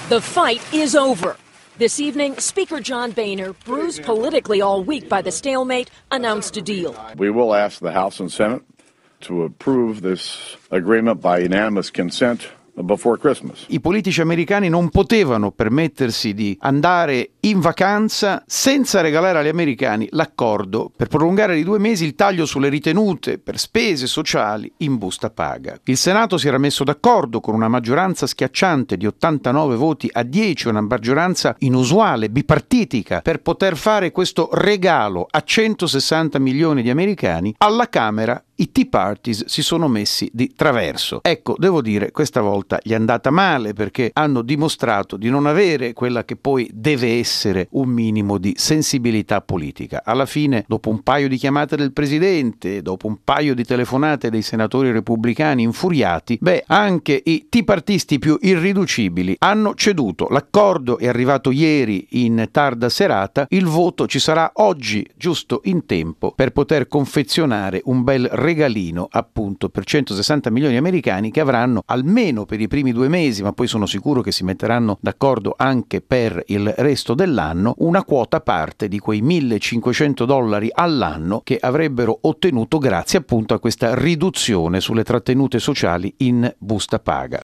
The fight is over. This evening, Speaker John Boehner, bruised politically all week by the stalemate, announced a deal. We will ask the House and Senate to approve this agreement by unanimous consent before Christmas. I politici americani non potevano permettersi di andare in vacanza senza regalare agli americani l'accordo per prolungare di 2 mesi il taglio sulle ritenute per spese sociali in busta paga. Il Senato si era messo d'accordo con una maggioranza schiacciante di 89 voti a 10, una maggioranza inusuale, bipartitica, per poter fare questo regalo a 160 milioni di americani. Alla Camera i Tea Parties si sono messi di traverso. Ecco, devo dire, questa volta gli è andata male perché hanno dimostrato di non avere quella che poi deve essere un minimo di sensibilità politica. Alla fine, dopo un paio di chiamate del presidente, dopo un paio di telefonate dei senatori repubblicani infuriati, anche i Tea Partisti più irriducibili hanno ceduto. L'accordo è arrivato ieri in tarda serata, il voto ci sarà oggi, giusto in tempo, per poter confezionare un bel regalino appunto per 160 milioni americani che avranno almeno per i primi 2 mesi, ma poi sono sicuro che si metteranno d'accordo anche per il resto dell'anno, una quota parte di quei $1.500 all'anno che avrebbero ottenuto grazie appunto a questa riduzione sulle trattenute sociali in busta paga.